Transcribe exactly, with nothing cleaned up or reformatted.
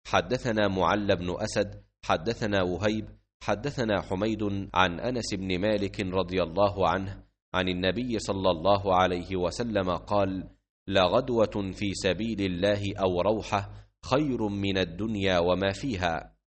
حدثنا معل بن أسد حدثنا وهيب حدثنا حميد عن أنس بن مالك رضي الله عنه عن النبي صلى الله عليه وسلم قال: لغدوة في سبيل الله أو روحة خير من الدنيا وما فيها.